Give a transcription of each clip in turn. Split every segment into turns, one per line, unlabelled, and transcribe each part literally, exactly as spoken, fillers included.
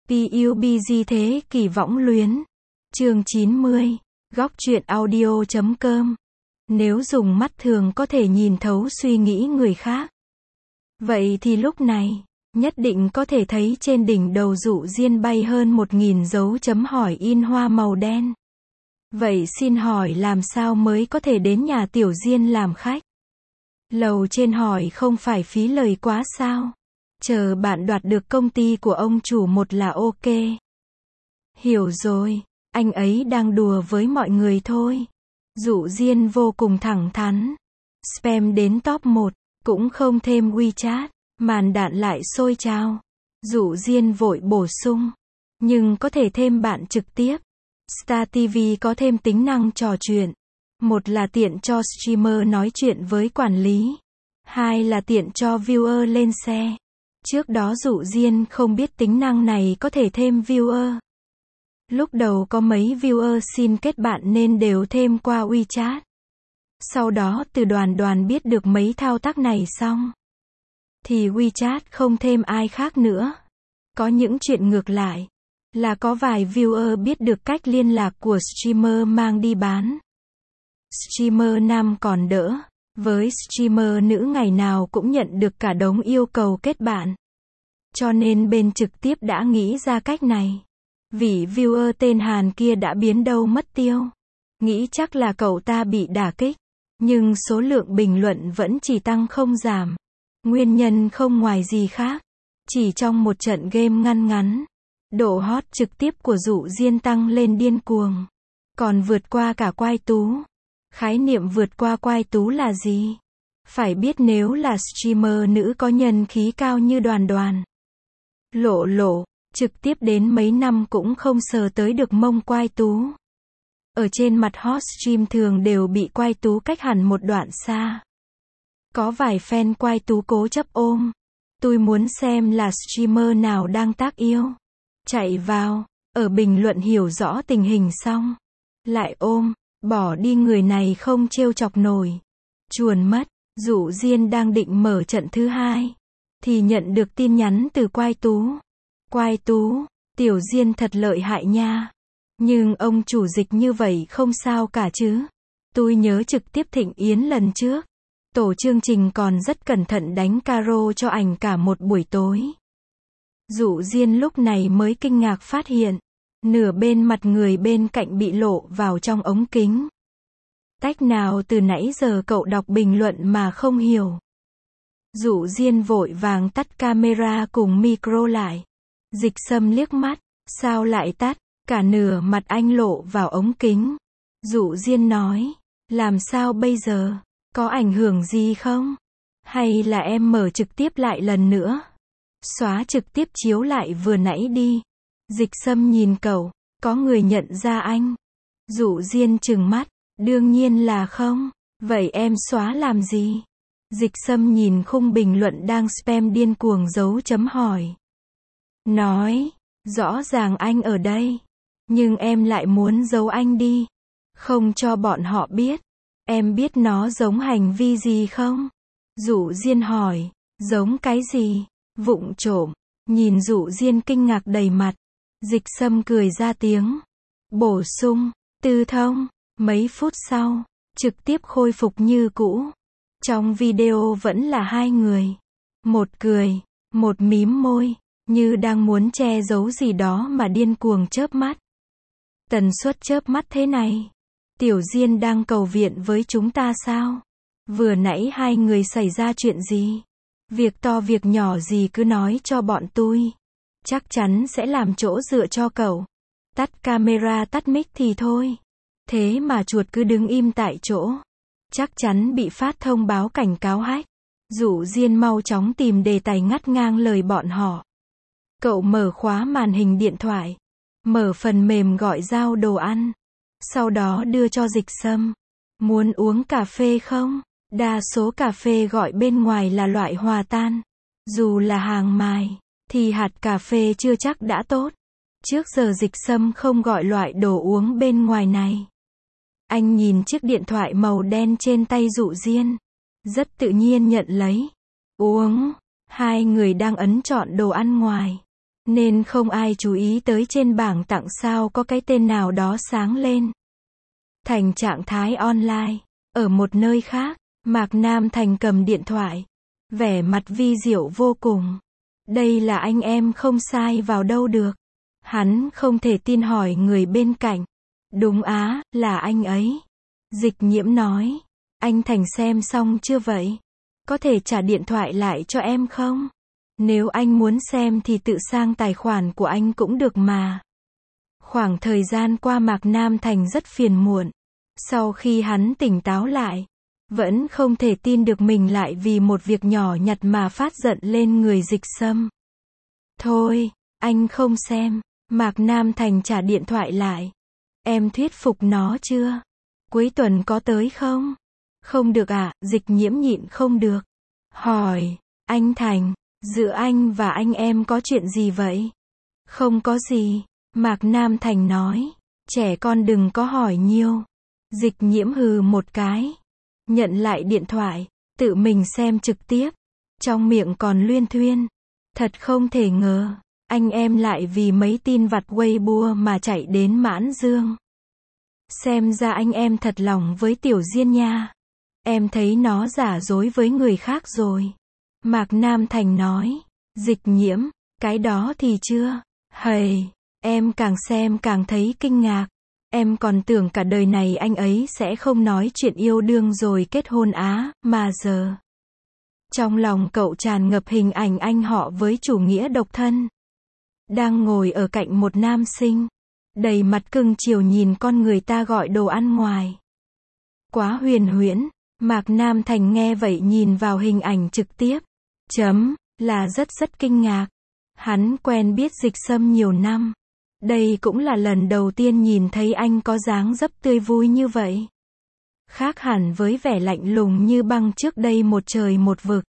pê u bê giê thế kỷ võng luyến. Chương chín mươi. Góc truyện audio chấm com. Nếu dùng mắt thường có thể nhìn thấu suy nghĩ người khác, vậy thì lúc này, nhất định có thể thấy trên đỉnh đầu Dụ Diên bay hơn một nghìn dấu chấm hỏi in hoa màu đen. Vậy xin hỏi làm sao mới có thể đến nhà Tiểu Diên làm khách? Lầu trên hỏi không phải phí lời quá sao? Chờ bạn đoạt được công ty của ông chủ một là ok. Hiểu rồi, anh ấy đang đùa với mọi người thôi. Dụ Diên vô cùng thẳng thắn. Spam đến top một, cũng không thêm WeChat, màn đạn lại sôi trào. Dụ Diên vội bổ sung. Nhưng có thể thêm bạn trực tiếp. Star ti vi có thêm tính năng trò chuyện. Một là tiện cho streamer nói chuyện với quản lý. Hai là tiện cho viewer lên xe. Trước đó Dụ Diên không biết tính năng này có thể thêm viewer. Lúc đầu có mấy viewer xin kết bạn nên đều thêm qua WeChat. Sau đó từ Đoàn Đoàn biết được mấy thao tác này xong, thì WeChat không thêm ai khác nữa. Có những chuyện ngược lại, là có vài viewer biết được cách liên lạc của streamer mang đi bán. Streamer nam còn đỡ, với streamer nữ ngày nào cũng nhận được cả đống yêu cầu kết bạn. Cho nên bên trực tiếp đã nghĩ ra cách này. Vị viewer tên Hàn kia đã biến đâu mất tiêu. Nghĩ chắc là cậu ta bị đả kích. Nhưng số lượng bình luận vẫn chỉ tăng không giảm. Nguyên nhân không ngoài gì khác. Chỉ trong một trận game ngăn ngắn, độ hot trực tiếp của Dụ Diên tăng lên điên cuồng. Còn vượt qua cả Quai Tú. Khái niệm vượt qua Quai Tú là gì? Phải biết nếu là streamer nữ có nhân khí cao như Đoàn Đoàn, Lộ Lộ, trực tiếp đến mấy năm cũng không sờ tới được mông Quai Tú. Ở trên mặt hot stream thường đều bị Quai Tú cách hẳn một đoạn xa. Có vài fan Quai Tú cố chấp ôm. Tôi muốn xem là streamer nào đang tác yêu. Chạy vào, ở bình luận hiểu rõ tình hình xong, lại ôm, bỏ đi người này không trêu chọc nổi. Chuồn mất. Dụ Diên đang định mở trận thứ hai, thì nhận được tin nhắn từ Quai Tú. Quai Tú, Tiểu Diên thật lợi hại nha. Nhưng ông chủ dịch như vậy không sao cả chứ. Tôi nhớ trực tiếp Thịnh Yến lần trước, tổ chương trình còn rất cẩn thận đánh caro cho ảnh cả một buổi tối. Dụ Diên lúc này mới kinh ngạc phát hiện, nửa bên mặt người bên cạnh bị lộ vào trong ống kính. Tách nào từ nãy giờ cậu đọc bình luận mà không hiểu. Dụ Diên vội vàng tắt camera cùng micro lại. Dịch Sâm liếc mắt, sao lại tắt? Cả nửa mặt anh lộ vào ống kính. Dụ Diên nói, làm sao bây giờ? Có ảnh hưởng gì không? Hay là em mở trực tiếp lại lần nữa? Xóa trực tiếp chiếu lại vừa nãy đi. Dịch Sâm nhìn cậu, có người nhận ra anh. Dụ Diên trừng mắt, đương nhiên là không. Vậy em xóa làm gì? Dịch Sâm nhìn khung bình luận đang spam điên cuồng dấu chấm hỏi. Nói, rõ ràng anh ở đây. Nhưng em lại muốn giấu anh đi. Không cho bọn họ biết. Em biết nó giống hành vi gì không? Dụ Diên hỏi, giống cái gì? Vụng trộm. Nhìn Dụ Diên kinh ngạc đầy mặt. Dịch Sâm cười ra tiếng. Bổ sung, tư thông. Mấy phút sau, trực tiếp khôi phục như cũ. Trong video vẫn là hai người. Một cười, một mím môi, như đang muốn che giấu gì đó mà điên cuồng chớp mắt. Tần suất chớp mắt thế này. Tiểu Diên đang cầu viện với chúng ta sao? Vừa nãy hai người xảy ra chuyện gì? Việc to việc nhỏ gì cứ nói cho bọn tôi. Chắc chắn sẽ làm chỗ dựa cho cậu. Tắt camera tắt mic thì thôi. Thế mà chuột cứ đứng im tại chỗ. Chắc chắn bị phát thông báo cảnh cáo hack. Dụ Diên mau chóng tìm đề tài ngắt ngang lời bọn họ. Cậu mở khóa màn hình điện thoại. Mở phần mềm gọi giao đồ ăn. Sau đó đưa cho Dịch Sâm. Muốn uống cà phê không? Đa số cà phê gọi bên ngoài là loại hòa tan. Dù là hàng mài, thì hạt cà phê chưa chắc đã tốt. Trước giờ Dịch Sâm không gọi loại đồ uống bên ngoài này. Anh nhìn chiếc điện thoại màu đen trên tay Dụ Diên. Rất tự nhiên nhận lấy. Uống. Hai người đang ấn chọn đồ ăn ngoài. nên không ai chú ý tới trên bảng tặng sao có cái tên nào đó sáng lên. Thành trạng thái online. Ở một nơi khác, Mạc Nam Thành cầm điện thoại. Vẻ mặt vi diệu vô cùng. Đây là anh em không sai vào đâu được. Hắn không thể tin hỏi người bên cạnh. Đúng á, là anh ấy. Dịch Nhiễm nói. Anh Thành xem xong chưa vậy? Có thể trả điện thoại lại cho em không? Nếu anh muốn xem thì tự sang tài khoản của anh cũng được mà. Khoảng thời gian qua Mạc Nam Thành rất phiền muộn. Sau khi hắn tỉnh táo lại, vẫn không thể tin được mình lại vì một việc nhỏ nhặt mà phát giận lên người Dịch Sâm. Thôi, anh không xem. Mạc Nam Thành trả điện thoại lại. Em thuyết phục nó chưa? Cuối tuần có tới không? Không được ạ, à, Dịch Nhiễm nhịn không được. Hỏi, anh Thành, giữa anh và anh em có chuyện gì vậy? Không có gì, Mạc Nam Thành nói. Trẻ con đừng có hỏi nhiều. Dịch Nhiễm hừ một cái. Nhận lại điện thoại, tự mình xem trực tiếp. Trong miệng còn luyên thuyên. Thật không thể ngờ, anh em lại vì mấy tin vặt Weibo mà chạy đến Mãn Dương. Xem ra anh em thật lòng với Tiểu Diên nha. Em thấy nó giả dối với người khác rồi. Mạc Nam Thành nói. Dịch Nhiễm, cái đó thì chưa. Hầy, em càng xem càng thấy kinh ngạc. Em còn tưởng cả đời này anh ấy sẽ không nói chuyện yêu đương rồi kết hôn á, mà giờ. Trong lòng cậu tràn ngập hình ảnh anh họ với chủ nghĩa độc thân. Đang ngồi ở cạnh một nam sinh. Đầy mặt cưng chiều nhìn con người ta gọi đồ ăn ngoài. Quá huyền huyễn. Mạc Nam Thành nghe vậy nhìn vào hình ảnh trực tiếp. Chấm, là rất rất kinh ngạc. Hắn quen biết Dịch Sâm nhiều năm. Đây cũng là lần đầu tiên nhìn thấy anh có dáng dấp tươi vui như vậy. Khác hẳn với vẻ lạnh lùng như băng trước đây một trời một vực.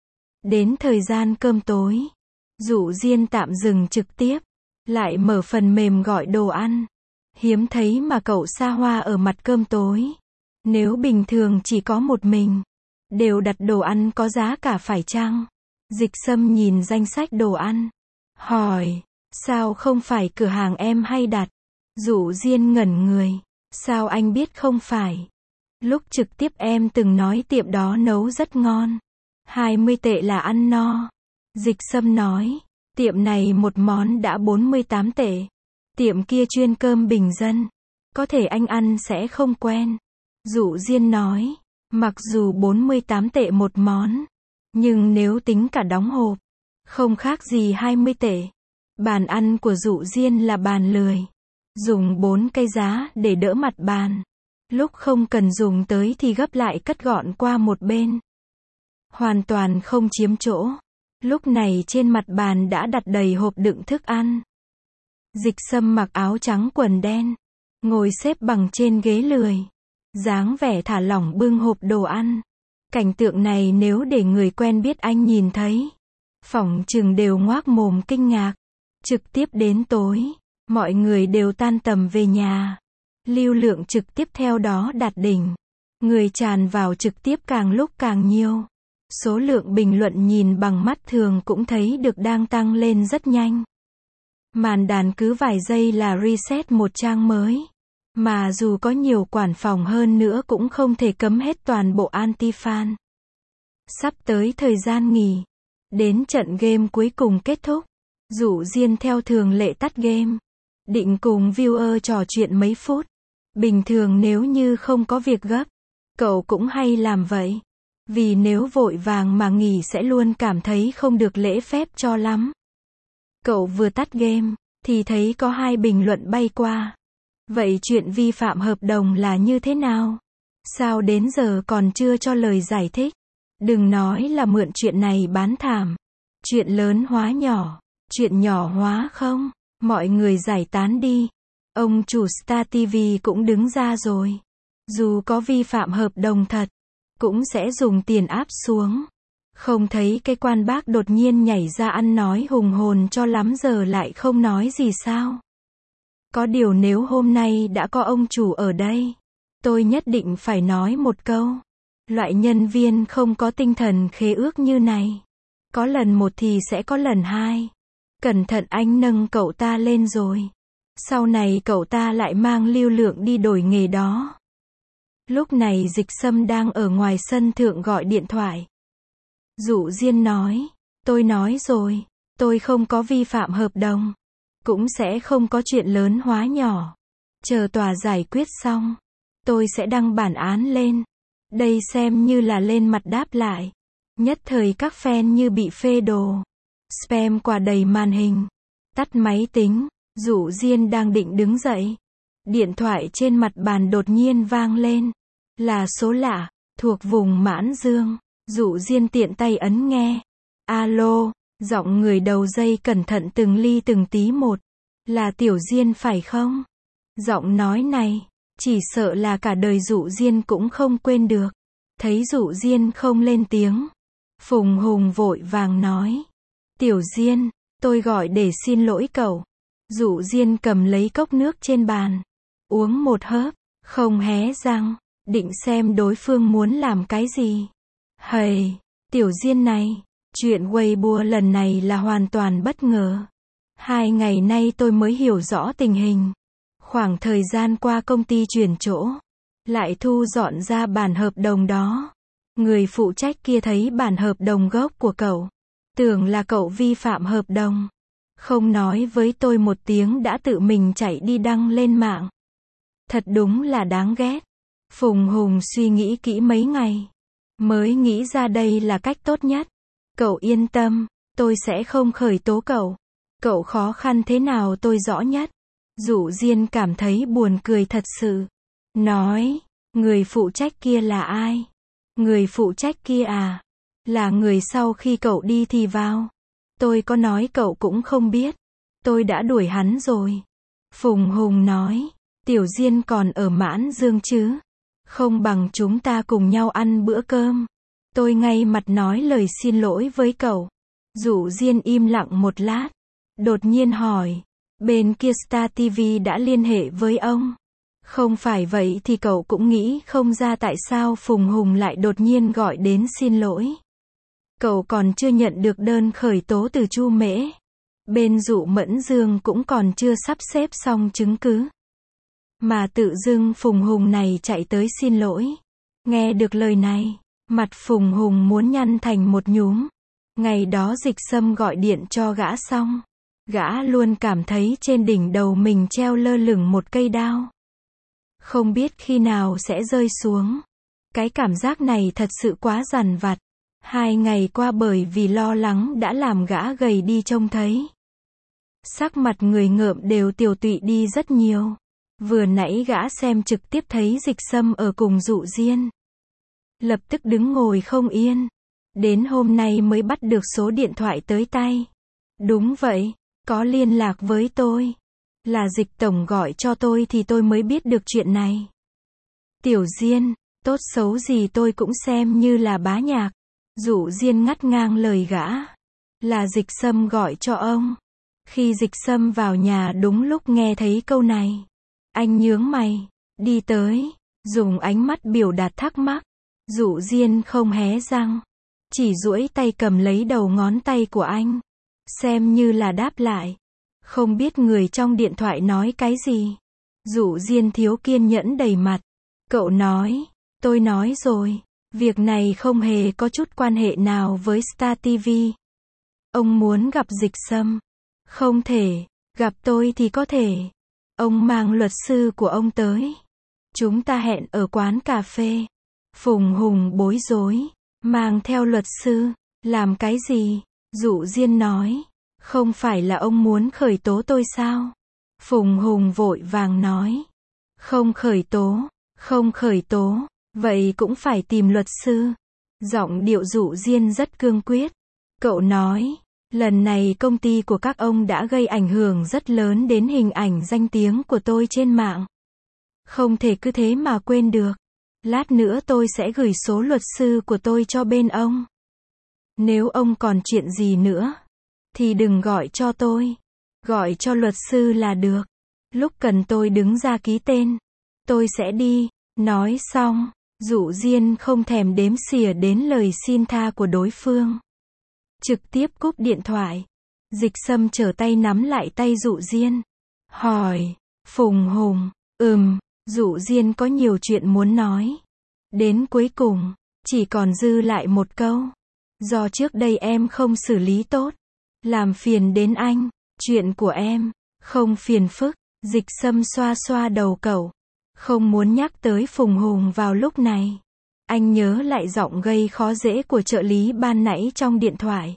Đến thời gian cơm tối, Dụ Diên tạm dừng trực tiếp, lại mở phần mềm gọi đồ ăn. Hiếm thấy mà cậu xa hoa ở mặt cơm tối. Nếu bình thường chỉ có một mình, đều đặt đồ ăn có giá cả phải chăng? Dịch Sâm nhìn danh sách đồ ăn, hỏi, sao không phải cửa hàng em hay đặt? Dụ Diên ngẩn người, sao anh biết không phải? Lúc trực tiếp em từng nói tiệm đó nấu rất ngon. hai mươi tệ là ăn no. Dịch Sâm nói, tiệm này một món đã bốn mươi tám tệ. Tiệm kia chuyên cơm bình dân. Có thể anh ăn sẽ không quen. Dụ Diên nói, mặc dù bốn mươi tám tệ một món, nhưng nếu tính cả đóng hộp, không khác gì hai mươi tệ. Bàn ăn của Dụ Diên là bàn lười. Dùng bốn cây giá để đỡ mặt bàn. Lúc không cần dùng tới thì gấp lại cất gọn qua một bên. Hoàn toàn không chiếm chỗ. Lúc này trên mặt bàn đã đặt đầy hộp đựng thức ăn. Dịch Sâm mặc áo trắng quần đen, ngồi xếp bằng trên ghế lười, dáng vẻ thả lỏng bưng hộp đồ ăn. Cảnh tượng này nếu để người quen biết anh nhìn thấy, phỏng chừng đều ngoác mồm kinh ngạc. Trực tiếp đến tối, mọi người đều tan tầm về nhà. Lưu lượng trực tiếp theo đó đạt đỉnh. Người tràn vào trực tiếp càng lúc càng nhiều. Số lượng bình luận nhìn bằng mắt thường cũng thấy được đang tăng lên rất nhanh. Màn đàn cứ vài giây là reset một trang mới. Mà dù có nhiều quản phòng hơn nữa cũng không thể cấm hết toàn bộ anti-fan. Sắp tới thời gian nghỉ. Đến trận game cuối cùng kết thúc. Dụ Diên theo thường lệ tắt game. Định cùng viewer trò chuyện mấy phút. Bình thường nếu như không có việc gấp, cậu cũng hay làm vậy. Vì nếu vội vàng mà nghỉ sẽ luôn cảm thấy không được lễ phép cho lắm. Cậu vừa tắt game, thì thấy có hai bình luận bay qua. Vậy chuyện vi phạm hợp đồng là như thế nào? Sao đến giờ còn chưa cho lời giải thích? Đừng nói là mượn chuyện này bán thảm. Chuyện lớn hóa nhỏ, chuyện nhỏ hóa không? Mọi người giải tán đi. Ông chủ Star ti vi cũng đứng ra rồi. Dù có vi phạm hợp đồng thật, cũng sẽ dùng tiền áp xuống. Không thấy cái quan bác đột nhiên nhảy ra ăn nói hùng hồn cho lắm giờ lại không nói gì sao? Có điều nếu hôm nay đã có ông chủ ở đây, tôi nhất định phải nói một câu. Loại nhân viên không có tinh thần khế ước như này. Có lần một thì sẽ có lần hai. Cẩn thận anh nâng cậu ta lên rồi. Sau này cậu ta lại mang Lưu Lượng đi đổi nghề đó. Lúc này Dịch Sâm đang ở ngoài sân thượng gọi điện thoại. Dụ Diên nói, tôi nói rồi, tôi không có vi phạm hợp đồng. Cũng sẽ không có chuyện lớn hóa nhỏ. Chờ tòa giải quyết xong, tôi sẽ đăng bản án lên. Đây xem như là lên mặt đáp lại. Nhất thời các fan như bị phê đồ. Spam quả đầy màn hình. Tắt máy tính, Dụ Diên đang định đứng dậy. Điện thoại trên mặt bàn đột nhiên vang lên. Là số lạ, thuộc vùng Mãn Dương. Dụ Diên tiện tay ấn nghe. Alo, giọng người đầu dây cẩn thận từng ly từng tí một. Là Tiểu Diên phải không? Giọng nói này, chỉ sợ là cả đời Dụ Diên cũng không quên được. Thấy Dụ Diên không lên tiếng, Phùng Hùng vội vàng nói. Tiểu Diên, tôi gọi để xin lỗi cậu. Dụ Diên cầm lấy cốc nước trên bàn, uống một hớp, không hé răng, định xem đối phương muốn làm cái gì. Hầy, Tiểu Diên này, chuyện Weibo lần này là hoàn toàn bất ngờ. Hai ngày nay tôi mới hiểu rõ tình hình. Khoảng thời gian qua công ty chuyển chỗ, lại thu dọn ra bản hợp đồng đó. Người phụ trách kia thấy bản hợp đồng gốc của cậu, tưởng là cậu vi phạm hợp đồng. Không nói với tôi một tiếng đã tự mình chạy đi đăng lên mạng. Thật đúng là đáng ghét. Phùng Hùng suy nghĩ kỹ mấy ngày, mới nghĩ ra đây là cách tốt nhất. Cậu yên tâm, tôi sẽ không khởi tố cậu. Cậu khó khăn thế nào tôi rõ nhất. Dụ Diên cảm thấy buồn cười thật sự. Nói, người phụ trách kia là ai? Người phụ trách kia à? Là người sau khi cậu đi thì vào. Tôi có nói cậu cũng không biết. Tôi đã đuổi hắn rồi. Phùng Hùng nói, Tiểu Diên còn ở Mãn Dương chứ? Không bằng chúng ta cùng nhau ăn bữa cơm. Tôi ngay mặt nói lời xin lỗi với cậu. Dụ Diên im lặng một lát. Đột nhiên hỏi, bên kia Star ti vi đã liên hệ với ông. Không phải vậy thì cậu cũng nghĩ không ra tại sao Phùng Hùng lại đột nhiên gọi đến xin lỗi. Cậu còn chưa nhận được đơn khởi tố từ Chu Mễ. Bên Dụ Mẫn Dương cũng còn chưa sắp xếp xong chứng cứ. Mà tự dưng Phùng Hùng này chạy tới xin lỗi. Nghe được lời này, mặt Phùng Hùng muốn nhăn thành một nhúm. Ngày đó Dịch Sâm gọi điện cho gã xong, gã luôn cảm thấy trên đỉnh đầu mình treo lơ lửng một cây đao. Không biết khi nào sẽ rơi xuống. Cái cảm giác này thật sự quá dằn vặt. Hai ngày qua bởi vì lo lắng đã làm gã gầy đi trông thấy. Sắc mặt người ngợm đều tiều tụy đi rất nhiều. Vừa nãy gã xem trực tiếp thấy Dịch Sâm ở cùng Dụ Diên. Lập tức đứng ngồi không yên. Đến hôm nay mới bắt được số điện thoại tới tay. Đúng vậy, có liên lạc với tôi. Là Dịch Tổng gọi cho tôi thì tôi mới biết được chuyện này. Tiểu Diên, tốt xấu gì tôi cũng xem như là bá nhạc. Dụ Diên ngắt ngang lời gã. Là Dịch Sâm gọi cho ông. Khi Dịch Sâm vào nhà đúng lúc nghe thấy câu này, anh nhướng mày, đi tới, dùng ánh mắt biểu đạt thắc mắc. Dụ Diên không hé răng, chỉ duỗi tay cầm lấy đầu ngón tay của anh, xem như là đáp lại. Không biết người trong điện thoại nói cái gì. Dụ Diên thiếu kiên nhẫn đầy mặt. Cậu nói, tôi nói rồi, việc này không hề có chút quan hệ nào với Star ti vi. Ông muốn gặp Dịch Sâm? Không thể, gặp tôi thì có thể. Ông mang luật sư của ông tới. Chúng ta hẹn ở quán cà phê. Phùng Hùng bối rối, mang theo luật sư, làm cái gì? Dụ Diên nói, không phải là ông muốn khởi tố tôi sao? Phùng Hùng vội vàng nói, không khởi tố, không khởi tố, vậy cũng phải tìm luật sư. Giọng điệu Dụ Diên rất cương quyết. Cậu nói, lần này công ty của các ông đã gây ảnh hưởng rất lớn đến hình ảnh danh tiếng của tôi trên mạng. Không thể cứ thế mà quên được. Lát nữa tôi sẽ gửi số luật sư của tôi cho bên ông. Nếu ông còn chuyện gì nữa, thì đừng gọi cho tôi. Gọi cho luật sư là được. Lúc cần tôi đứng ra ký tên, tôi sẽ đi. Nói xong, Dụ Diên không thèm đếm xỉa đến lời xin tha của đối phương. Trực tiếp cúp điện thoại. Dịch Sâm trở tay nắm lại tay Dụ Diên. Hỏi, Phùng Hùng, ừm, Dụ Diên có nhiều chuyện muốn nói. Đến cuối cùng, chỉ còn dư lại một câu. Do trước đây em không xử lý tốt, làm phiền đến anh, chuyện của em, không phiền phức. Dịch Sâm xoa xoa đầu cậu, không muốn nhắc tới Phùng Hùng vào lúc này. Anh nhớ lại giọng gây khó dễ của trợ lý ban nãy trong điện thoại.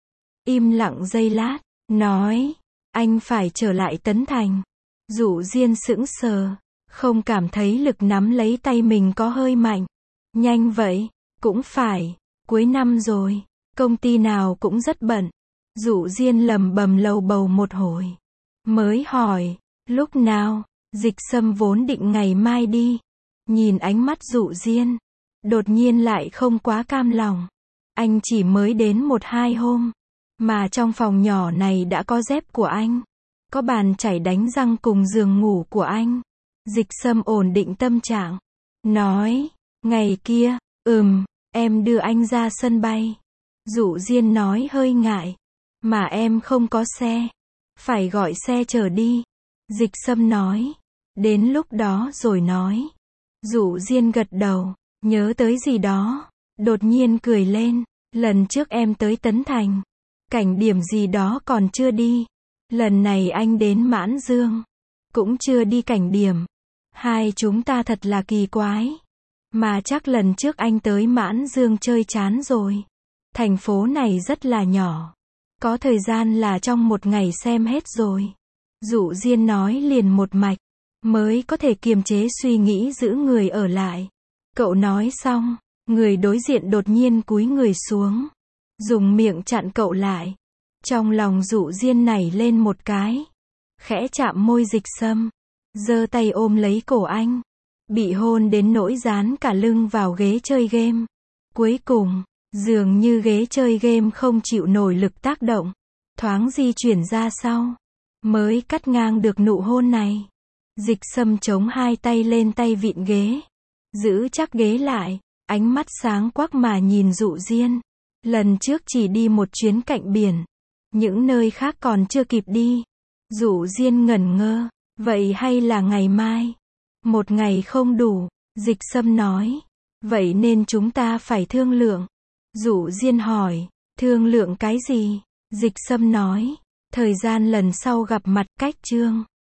Im lặng giây lát, nói, anh phải trở lại Tấn Thành. Dụ Diên sững sờ, không cảm thấy lực nắm lấy tay mình có hơi mạnh. Nhanh vậy, cũng phải, cuối năm rồi, công ty nào cũng rất bận. Dụ Diên lầm bầm lầu bầu một hồi, mới hỏi, lúc nào? Dịch Sâm vốn định ngày mai đi. Nhìn ánh mắt Dụ Diên, đột nhiên lại không quá cam lòng. Anh chỉ mới đến một hai hôm, mà trong phòng nhỏ này đã có dép của anh, có bàn chải đánh răng cùng giường ngủ của anh. Dịch Sâm ổn định tâm trạng, nói, ngày kia, ừm, em đưa anh ra sân bay. Dụ Diên nói hơi ngại, mà em không có xe, phải gọi xe chở đi. Dịch Sâm nói, đến lúc đó rồi nói. Dụ Diên gật đầu, nhớ tới gì đó, đột nhiên cười lên. Lần trước em tới Tấn Thành, cảnh điểm gì đó còn chưa đi. Lần này anh đến Mãn Dương, cũng chưa đi cảnh điểm. Hai chúng ta thật là kỳ quái. Mà chắc lần trước anh tới Mãn Dương chơi chán rồi. Thành phố này rất là nhỏ, có thời gian là trong một ngày xem hết rồi. Dụ Diên nói liền một mạch, mới có thể kiềm chế suy nghĩ giữ người ở lại. Cậu nói xong, người đối diện đột nhiên cúi người xuống, dùng miệng chặn cậu lại. Trong lòng Dụ Diên nảy lên một cái, khẽ chạm môi Dịch Sâm, giơ tay ôm lấy cổ anh, bị hôn đến nỗi dán cả lưng vào ghế chơi game. Cuối cùng, dường như ghế chơi game không chịu nổi lực tác động, thoáng di chuyển ra sau, mới cắt ngang được nụ hôn này. Dịch Sâm chống hai tay lên tay vịn ghế, giữ chắc ghế lại, ánh mắt sáng quắc mà nhìn Dụ Diên. Lần trước chỉ đi một chuyến cạnh biển, những nơi khác còn chưa kịp đi. Dụ Diên ngẩn ngơ, vậy hay là ngày mai? Một ngày không đủ, Dịch Sâm nói. Vậy nên chúng ta phải thương lượng. Dụ Diên hỏi, thương lượng cái gì? Dịch Sâm nói, thời gian lần sau gặp mặt, cách chương.